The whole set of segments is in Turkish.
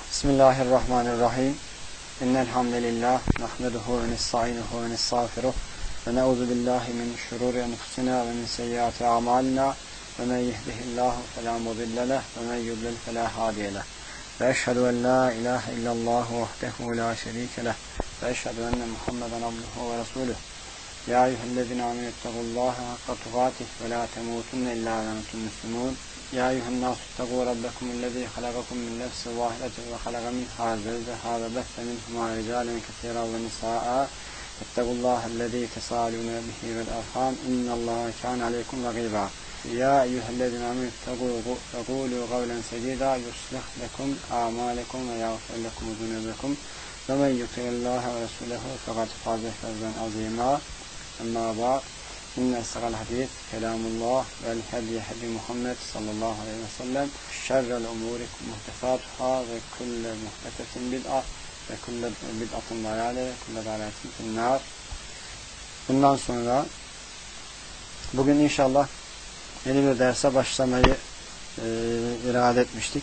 Bismillahirrahmanirrahim. İnnel hamdelellah nahmeduhu ve nestainuhu ve nestağfiruh ve na'udzu billahi min şururi enfusina ve min seyyiati a'malina ve men yehdihillahu fela mudille leh ve men yudlil fela hadiye leh. Ve eşhedü en la ilahe illallah vahdehu la şerike leh ve eşhedü enne Muhammeden abduhu ve resuluh. Ya eyyühellezine amenüttegullaha hakka tugatih ve la temutunne illa ve entum müslümun. Ya eyyühennâsü ittegû rabbekumullezî halakakum min nefsin vâhidetin ve halaka minhâ zevceha ve besse minhumâ ricâlen kesîran ve nisâ'a. İttegullâhellezî tesâlûne bihi vel arhâm. İnnallâhe kâne aleykum rakîbâ. Ya eyyühellezîne amenüttegû ve kûlû kavlen sedîdâ yuslih lekum a'mâlekum ve yağfir lekum zunûbekum. Ve men yuti'illâhe ve resûlehu fekad fâze fevzen azîmâ. Emmâ ba'd. İnne essegal hadis kelamullah vel hediye hedi Muhammed sallallahu aleyhi ve sellem. Şerrel umuri muhtesatuhâ ve kulle muhtesesin bid'a ve kulle bid'atın dâlâle ve kulle dâlâletin finnâr. Bundan sonra bugün inşallah yeni bir derse başlamayı irade etmiştik.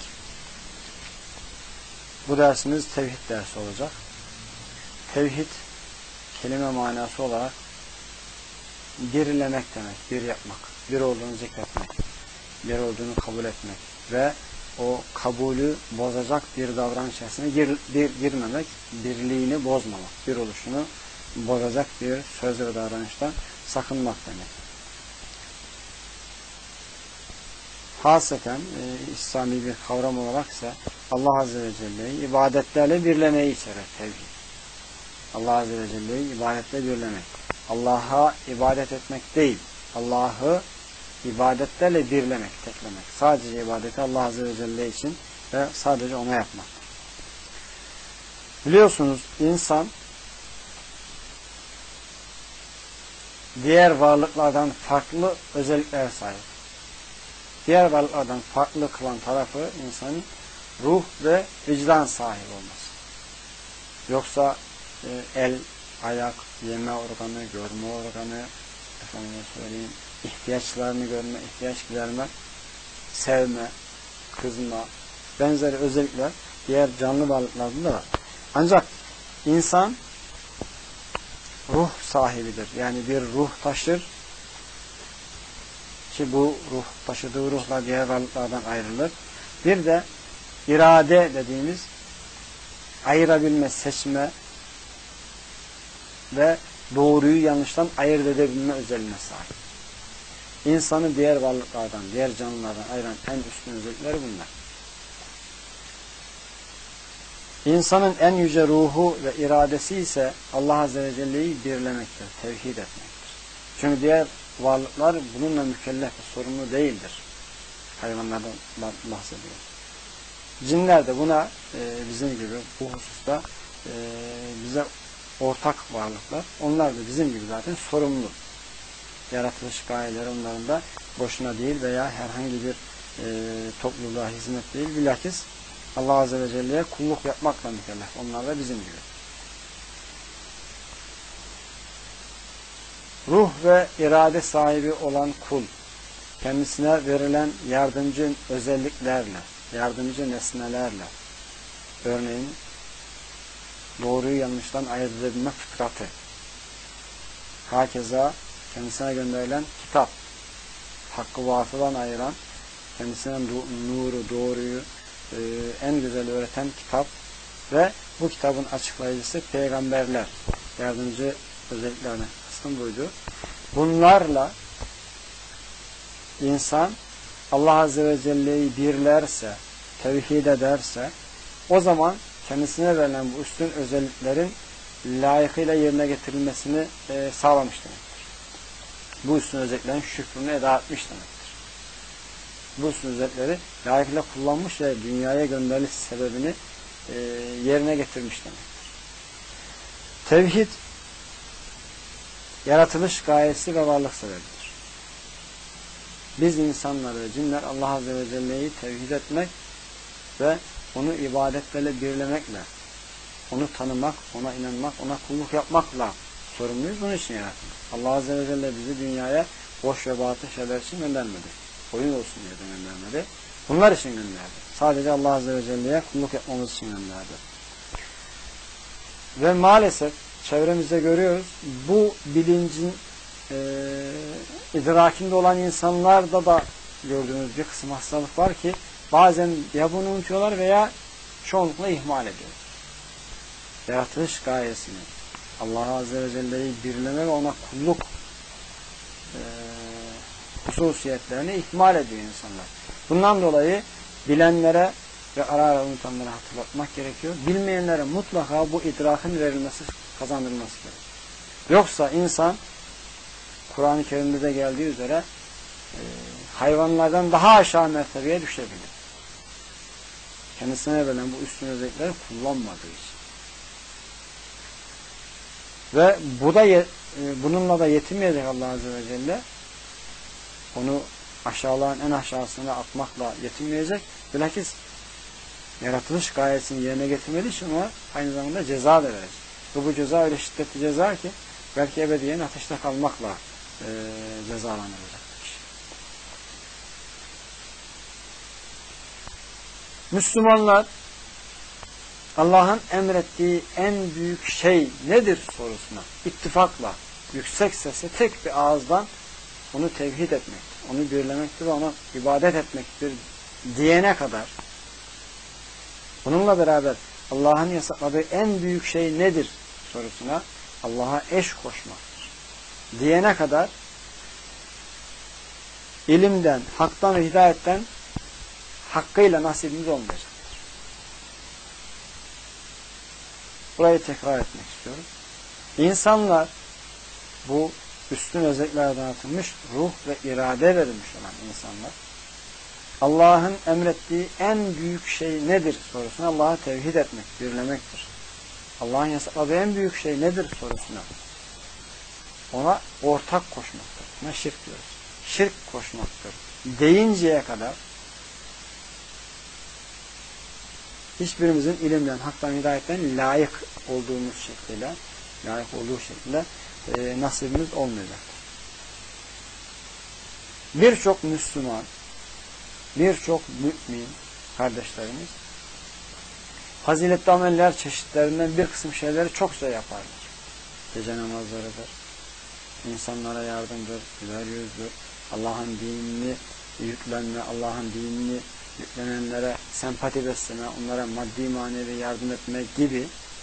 Bu dersimiz tevhid dersi olacak. Tevhid kelime manası olarak dirilemek demek, bir yapmak, bir olduğunu zikretmek, bir olduğunu kabul etmek ve o kabulü bozacak bir davranış içerisine girmemek, birliğini bozmamak, bir oluşunu bozacak bir söz ve davranıştan sakınmak demek. Haseten İslami bir kavram olarak ise Allah Azze ve Celle'yi ibadetlerle birlemeyi içerir tevhid. Allah Azze ve Celle'yi ibadetle birlemek. Allah'a ibadet etmek değil, Allah'ı ibadetlerle birlemek, teklemek. Sadece ibadeti Allah Azze ve Celle için ve sadece ona yapmak. Biliyorsunuz insan diğer varlıklardan farklı özelliklere sahip. Diğer varlıklardan farklı kılan tarafı insanın ruh ve vicdan sahibi olması. Yoksa el, ayak, yeme organı, görme organı, efendime söyleyeyim, ihtiyaçlarını görme, ihtiyaç giderme, sevme, kızma, benzeri özellikler diğer canlı varlıklarda da var. Ancak insan ruh sahibidir. Yani bir ruh taşır ki bu ruh, taşıdığı ruhla diğer varlıklardan ayrılır. Bir de irade dediğimiz ayırabilme, seçme ve doğruyu yanlıştan ayırt edebilme özelliğine sahip. İnsanı diğer varlıklardan, diğer canlılardan ayıran en üstün özellikleri bunlar. İnsanın en yüce ruhu ve iradesi ise Allah Azze ve Celle'yi birlemektir, tevhid etmektir. Çünkü diğer varlıklar bununla mükellef ve sorumlu değildir. Hayvanlardan bahsediyor. Cinler de buna bizim gibi bu hususta bize ortak varlıklar. Onlar da bizim gibi zaten sorumlu. Yaratılış gayeleri onların da boşuna değil veya herhangi bir topluluğa hizmet değil. Bilakis Allah Azze ve Celle'ye kulluk yapmakla mükellef. Onlar da bizim gibi. Ruh ve irade sahibi olan kul, kendisine verilen yardımcı özelliklerle, yardımcı nesnelerle, örneğin doğruyu yanlıştan ayırt edebilme fıtratı, hakeza kendisine gönderilen kitap, hakkı batılan ayıran, kendisine nuru, doğruyu en güzel öğreten kitap ve bu kitabın açıklayıcısı peygamberler, yardımcı özelliklerine kısım buydu. Bunlarla insan Allah Azze ve Celle'yi birlerse, tevhid ederse, o zaman kendisine verilen bu üstün özelliklerin layıkıyla yerine getirilmesini sağlamış demektir. Bu üstün özelliklerin şükrünü eda etmiş demektir. Bu üstün özellikleri layıkıyla kullanmış ve dünyaya gönderiliş sebebini yerine getirmiş demektir. Tevhid, yaratılış gayesi ve varlık sebebidir. Biz insanlar ve cinler Allah Azze ve Celle'yi tevhid etmek ve onu ibadetlerle birlemekle, onu tanımak, ona inanmak, ona kulluk yapmakla sorumluyuz. Bunun için yaratıldık. Allah Azze ve Celle bizi dünyaya boş ve batıl şeyler için göndermedi. Oyun olsun diye göndermedi. Bunlar için gönderdi. Sadece Allah Azze ve Celle'ye kulluk yapmamız için gönderdi. Ve maalesef çevremizde görüyoruz, bu bilincin idrakinde olan insanlarda da gördüğümüz bir kısım hastalık var ki bazen ya bunu unutuyorlar veya çoğunlukla ihmal ediyorlar. Yaratılış gayesini, Allah Azze ve Celle'yi birleme ve ona kulluk hususiyetlerini ihmal ediyor insanlar. Bundan dolayı bilenlere ve ara ara unutanlara hatırlatmak gerekiyor. Bilmeyenlere mutlaka bu idrakın verilmesi, kazandırılması gerekiyor. Yoksa insan Kur'an-ı Kerim'de de geldiği üzere hayvanlardan daha aşağı mertebeye düşebilir. Kendisine verilen bu üstün özellikleri kullanmadığı için. Ve bu da bununla da yetinmeyecek Allah Azze ve Celle. Onu aşağıların en aşağısına atmakla yetinmeyecek. Bilakis yaratılış gayesini yerine getirmediği için ona aynı zamanda ceza da verecek. Ve bu ceza öyle şiddetli ceza ki belki ebediyen ateşte kalmakla cezalandırılacak. Müslümanlar Allah'ın emrettiği en büyük şey nedir sorusuna ittifakla, yüksek sesle tek bir ağızdan onu tevhid etmektir, onu birlemektir ve ona ibadet etmektir diyene kadar, bununla beraber Allah'ın yasakladığı en büyük şey nedir sorusuna Allah'a eş koşmaktır diyene kadar ilimden, haktan ve hidayetten hakkıyla nasibimiz olmayacaktır. Burayı tekrar etmek istiyorum. İnsanlar bu üstün özelliklerden atılmış ruh ve irade verilmiş olan insanlar Allah'ın emrettiği en büyük şey nedir sorusuna Allah'a tevhid etmek, birlemektir. Allah'ın yasakladığı en büyük şey nedir sorusuna ona ortak koşmaktır. Buna şirk diyoruz. Şirk koşmaktır deyinceye kadar hiçbirimizin ilimden, haktan, hidayetten layık olduğumuz şekilde, layık olduğu şekilde nasibimiz olmayacaktır. Birçok Müslüman, birçok mümin kardeşlerimiz faziletli ameller çeşitlerinden bir kısım şeyleri çok güzel yaparlar. Gece namazlarıdır, insanlara yardımdır, güler yüzdür, Allah'ın dinini yüklenme, Allah'ın dinini yüklenenlere sempati besleme, onlara maddi manevi yardım etme gibi,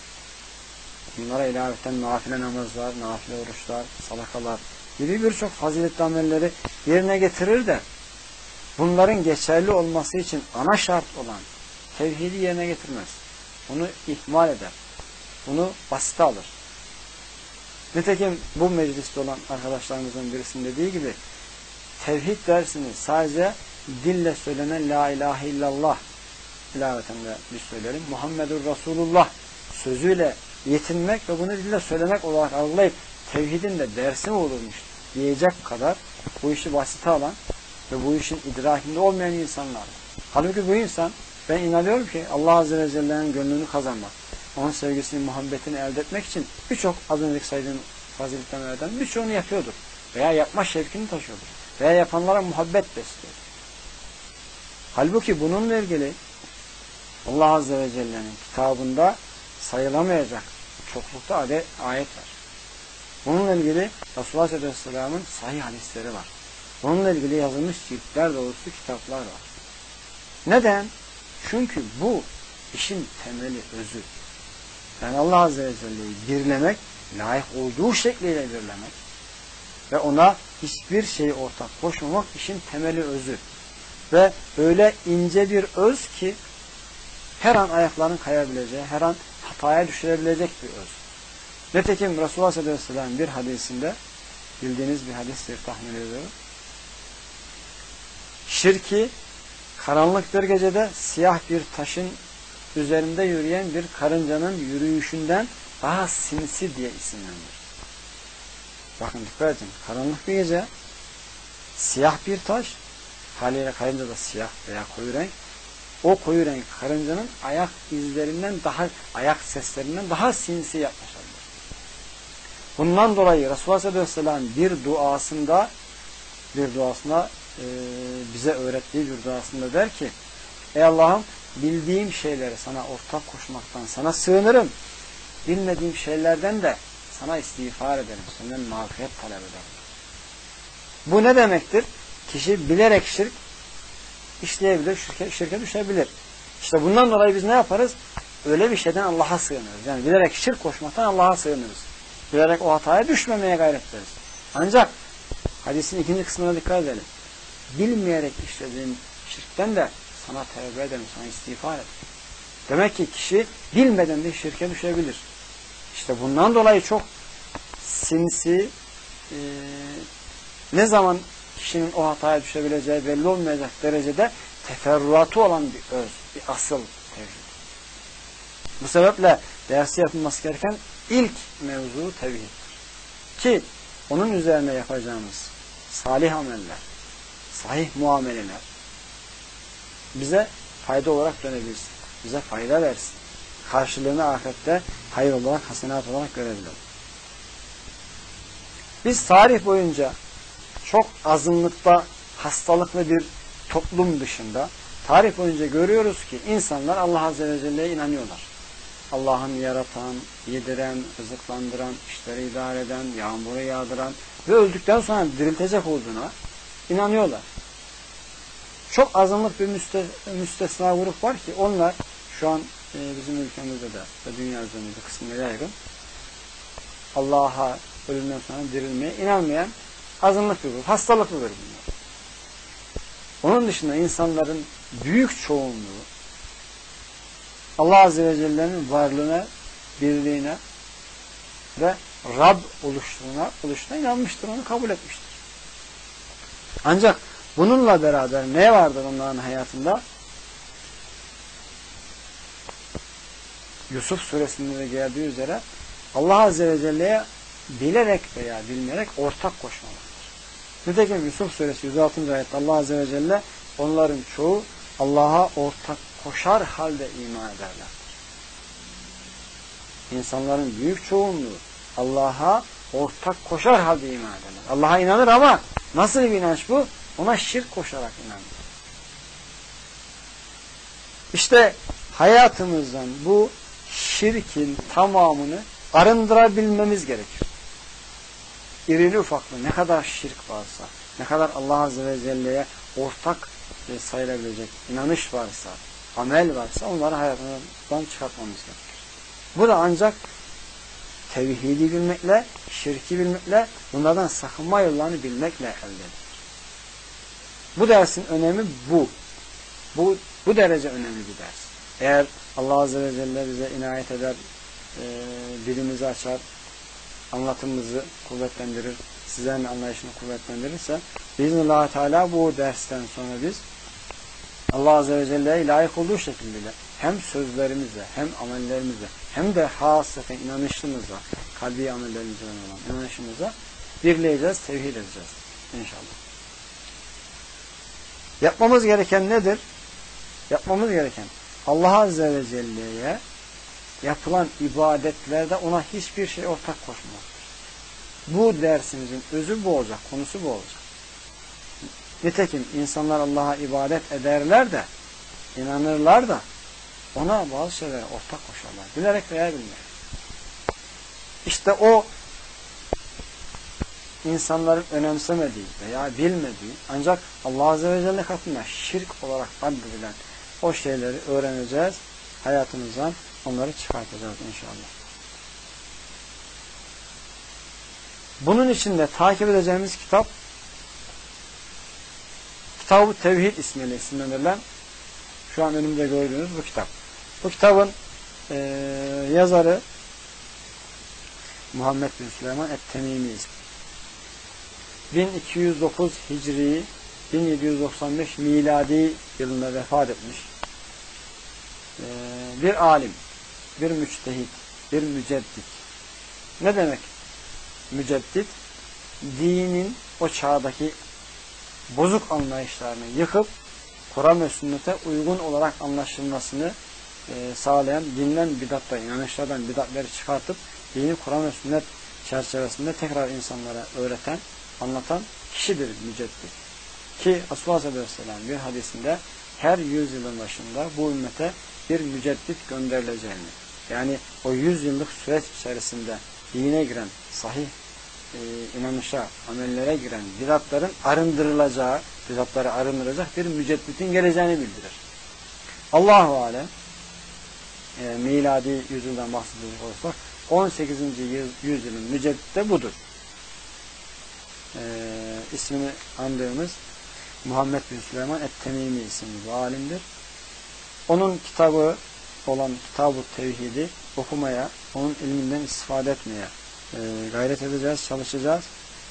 bunlara ilaveten nafile namazlar, nafile oruçlar, sadakalar gibi birçok faziletli amelleri yerine getirir de bunların geçerli olması için ana şart olan tevhidi yerine getirmez. Onu ihmal eder. Bunu basite alır. Nitekim bu mecliste olan arkadaşlarımızın birisinin dediği gibi tevhid dersini sadece dille söylenen la ilahe illallah ilaveten de biz söyleyelim. Muhammedur Resulullah sözüyle yetinmek ve bunu dille söylemek olarak algılayıp tevhidin de dersi mi olurmuş diyecek kadar bu işi basite alan ve bu işin idrakinde olmayan insanlar. Halbuki bu insan, ben inanıyorum ki Allah Azze ve Celle'nin gönlünü kazanmak, onun sevgisini, muhabbetini elde etmek için birçok az önceki saydığım faziletlerden birçoğunu yapıyordur. Veya yapma şevkini taşıyordur. Veya yapanlara muhabbet besliyor. Halbuki bununla ilgili Allah Azze ve Celle'nin kitabında sayılamayacak çoklukta ayet var. Bununla ilgili Resulullah Aleyhisselam'ın sahih hadisleri var. Bununla ilgili yazılmış ciltler dolusu kitaplar var. Neden? Çünkü bu işin temeli, özü. Yani Allah Azze ve Celle'yi birlemek, layık olduğu şekliyle birlemek ve ona hiçbir şeyi ortak koşmamak işin temeli, özü. Ve öyle ince bir öz ki her an ayakların kayabileceği, her an hataya düşürebilecek bir öz. Nitekim Resulullah Aleyhisselam bir hadisinde, bildiğiniz bir hadistir tahmin ediyorum, şirki karanlık bir gecede siyah bir taşın üzerinde yürüyen bir karıncanın yürüyüşünden daha sinsi diye isimlendirir. Bakın dikkat edin. Karanlık bir gece siyah bir taş, haliyle karınca da siyah veya koyu renk, o koyu renk karıncanın ayak izlerinden daha, ayak seslerinden daha sinsi yaklaşabilir. Bundan dolayı Resulullah Aleyhisselam bir duasında bize öğrettiği bir duasında der ki: ey Allah'ım, bildiğim şeyleri sana ortak koşmaktan sana sığınırım. Bilmediğim şeylerden de sana istiğfar ederim. Senden mağfiret talep ederim. Bu ne demektir? Kişi bilerek şirk işleyebilir, şirke düşebilir. İşte bundan dolayı biz ne yaparız? Öyle bir şeyden Allah'a sığınırız. Yani bilerek şirk koşmaktan Allah'a sığınırız. Bilerek o hataya düşmemeye gayret ederiz. Ancak hadisin ikinci kısmına dikkat edelim. Bilmeyerek işlediğin şirkten de sana tevbe ederim, sana istiğfar ederim. Demek ki kişi bilmeden de şirke düşebilir. İşte bundan dolayı çok sinsi, ne zaman kişinin o hataya düşebileceği belli olmayacak derecede teferruatı olan bir öz, bir asıl tevhid. Bu sebeple dersi yapılması gereken ilk mevzu tevhiddir. Ki onun üzerine yapacağımız salih ameller, sahih muameleler bize fayda olarak dönebilsin. Bize fayda versin. Karşılığını ahirette hayır olarak, hasenat olarak görebilelim. Biz tarih boyunca çok azınlıkta hastalıklı bir toplum dışında tarih boyunca görüyoruz ki insanlar Allah Azze ve Celle'ye inanıyorlar. Allah'ın yaratan, yediren, rızıklandıran, işleri idare eden, yağmuru yağdıran ve öldükten sonra diriltecek olduğuna inanıyorlar. Çok azınlık bir müstesna grup var ki onlar şu an bizim ülkemizde de ve dünya üzerinde kısmına yaygın Allah'a ölümden sonra dirilmeye inanmayan azınlık bir grup. Hastalıklıdır bunlar. Onun dışında insanların büyük çoğunluğu Allah Azze ve Celle'nin varlığına, birliğine ve Rab oluşuna inanmıştır, onu kabul etmiştir. Ancak bununla beraber ne vardır onların hayatında? Yusuf suresinde de geldiği üzere Allah Azze ve Celle'ye bilerek veya bilmeyerek ortak koşmalardır. Nitekim Yusuf suresi 106. ayette Allah Azze ve Celle onların çoğu Allah'a ortak koşar halde iman ederlerdir. İnsanların büyük çoğunluğu Allah'a ortak koşar halde iman ederler. Allah'a inanır ama nasıl bir inanç bu? Ona şirk koşarak inanır. İşte hayatımızdan bu şirkin tamamını arındırabilmemiz gerekir. İrili ufaklı ne kadar şirk varsa, ne kadar Allah Azze ve Celle'ye ortak sayılabilecek inanış varsa, amel varsa onları hayatımızdan çıkartmamız gerekir. Bu da ancak tevhidi bilmekle, şirki bilmekle, bunlardan sakınma yollarını bilmekle elde edilir. Bu dersin önemi bu. Bu derece önemli bir ders. Eğer Allah Azze ve Celle bize inayet eder, dilimizi açar, anlatımımızı kuvvetlendirir, sizlerin anlayışını kuvvetlendirirse biiznillahü teala bu dersten sonra biz Allah Azze ve Celle'ye layık olduğu şekilde hem sözlerimizle hem amellerimizle hem de hasreten inanışımızla, kalbi amellerimizle olan inanışımızla birleyeceğiz, tevhid edeceğiz inşallah. Yapmamız gereken nedir? Yapmamız gereken Allah Azze ve Celle'ye yapılan ibadetlerde ona hiçbir şey ortak koşmaktır. Bu dersimizin özü bu olacak, konusu bu olacak. Nitekim insanlar Allah'a ibadet ederler de, inanırlar da ona bazı şeylere ortak koşarlar. Bilerek veya bilmeyerek. İşte o insanların önemsemediği veya bilmediği ancak Allah Azze ve Celle katında şirk olarak addedilen o şeyleri öğreneceğiz. Hayatımızdan onları çıkartacağız inşallah. Bunun için de takip edeceğimiz kitap Kitab-ı Tevhid ismiyle isimlendirilen şu an önümde gördüğünüz bu kitap. Bu kitabın yazarı Muhammed bin Süleyman et-Temimi ismi. 1209 Hicri 1795 miladi yılında vefat etmiş. Bir alim, bir müçtehit, bir müceddit. Ne demek müceddit? Dinin o çağdaki bozuk anlayışlarını yıkıp Kur'an ve sünnete uygun olarak anlaşılmasını sağlayan, dinden bidatla, inanışlardan bidatları çıkartıp dini Kur'an ve sünnet çerçevesinde tekrar insanlara öğreten, anlatan kişidir müceddit. Ki Resulullah sallallahu aleyhi ve sellem bir hadisinde her 100 yılın başında bu ümmete bir müceddit gönderileceğini, yani o 100 yıllık süreç içerisinde dine giren, sahih inanışa, amellere giren bidatların arındırılacağı, bidatları arındıracak bir mücedditin geleceğini bildirir. Allahu alem, miladi yüzyıldan bahsedecek olursak 18. yüzyılın müceddidi de budur. İsmini andığımız Muhammed bin Süleyman Et-Temimi isimli bir alimdir. Onun kitabı olan Kitab-ı Tevhid'i okumaya, onun ilminden istifade etmeye gayret edeceğiz, çalışacağız.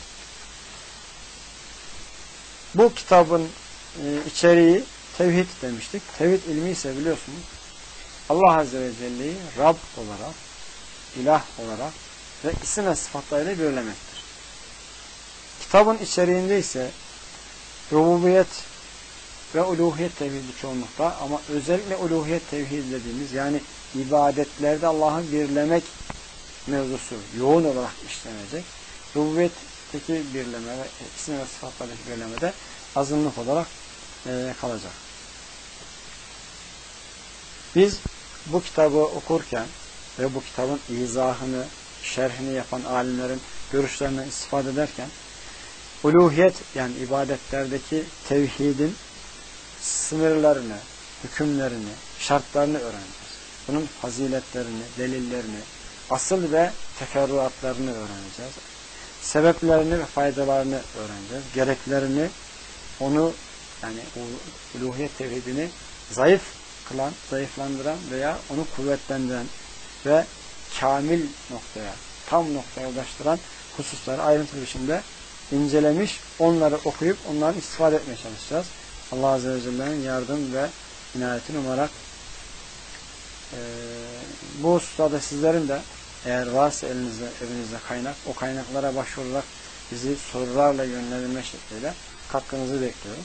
Bu kitabın içeriği tevhid demiştik. Tevhid ilmi ise biliyorsunuz Allah Azze ve Celle'yi Rab olarak, ilah olarak ve isim ve sıfatlarıyla belirlemektir. Kitabın içeriğinde ise rububiyet ve uluhiyet tevhidi çoğunlukta, ama özellikle uluhiyet tevhidi dediğimiz, yani ibadetlerde Allah'ı birlemek mevzusu yoğun olarak işlenecek. Rububiyetteki birleme ve isim ve sıfatlardaki birleme de azınlık olarak kalacak. Biz bu kitabı okurken ve bu kitabın izahını, şerhini yapan alimlerin görüşlerinden istifade ederken uluhiyet, yani ibadetlerdeki tevhidin sınırlarını, hükümlerini, şartlarını öğreneceğiz. Bunun faziletlerini, delillerini, asıl ve teferruatlarını öğreneceğiz. Sebeplerini ve faydalarını öğreneceğiz. Gereklerini, onu, yani uluhiyet tevhidini zayıf kılan, zayıflandıran veya onu kuvvetlendiren ve kamil noktaya, tam noktaya ulaştıran hususları ayrıntılı biçimde incelemiş, onları okuyup onların istifade etmeye çalışacağız. Allah Azze ve Celle'nin yardım ve inayetini umarak bu hususlarda sizlerin de eğer varsa elinizde kaynak, o kaynaklara başvurarak bizi sorularla yönlendirme şekliyle katkınızı bekliyorum.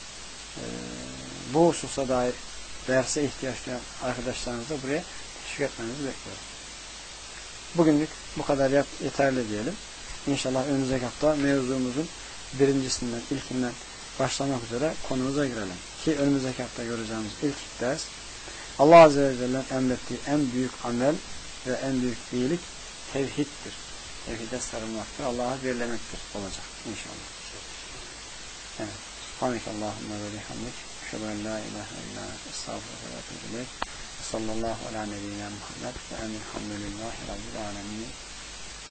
Bu hususa dair derse ihtiyaç duyan arkadaşlarınızı da buraya teşvik etmenizi bekliyorum. Bugünlük bu kadar yeterli diyelim. İnşallah önümüzdeki hafta mevzumuzun birincisinden, ilkinden başlamak üzere konumuza girelim. Ki önümüzdeki hafta göreceğimiz ilk ders, Allah Azze ve Celle'nin emrettiği en büyük amel ve en büyük iyilik tevhiddir. Tevhide sarılmaktır. Allah'ı birlemektir olacak inşallah. Evet. Subhanekallahumma ve bihamdik. Eşhedü en la ilahe illa ente estağfiruke ve etûbü ileyk. Sallallahu ala nebiyyina Muhammed ve elhamdülillahi rabbil alemin.